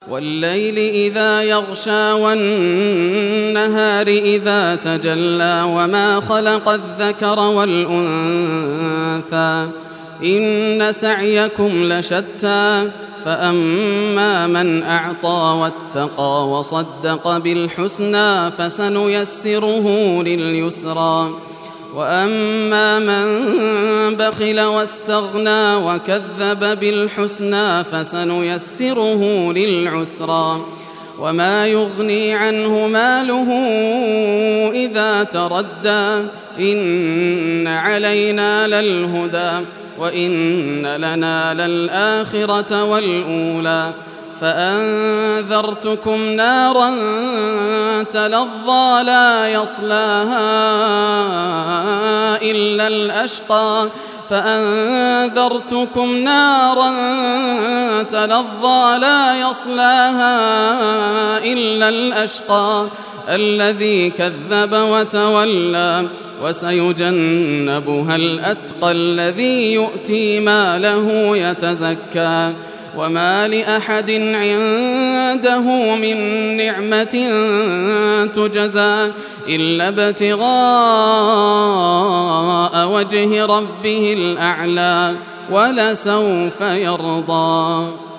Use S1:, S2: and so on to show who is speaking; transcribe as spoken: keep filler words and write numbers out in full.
S1: والليل إذا يغشى والنهار إذا تجلى وما خلق الذكر والأنثى إن سعيكم لشتى فأما من أعطى واتقى وصدق بالحسنى فسنيسره لليسرى وأما من بخل واستغنى وكذب بالحسنى فسنيسره للعسرى وما يغني عنه ماله إذا تردى إن علينا للهدى وإن لنا للآخرة والأولى فأنذرتكم نارا تلظى لا يصلاها إلا الأشقى فأنذرتكم نارا تلظى لا يصلاها إلا الأشقى الذي كذب وتولى وسيجنبها الأتقى الذي يؤتي ماله يتزكى وما لأحد عنده من نعمة تجزى إلا ابتغاء وجه ربه الأعلى ولسوف يرضى.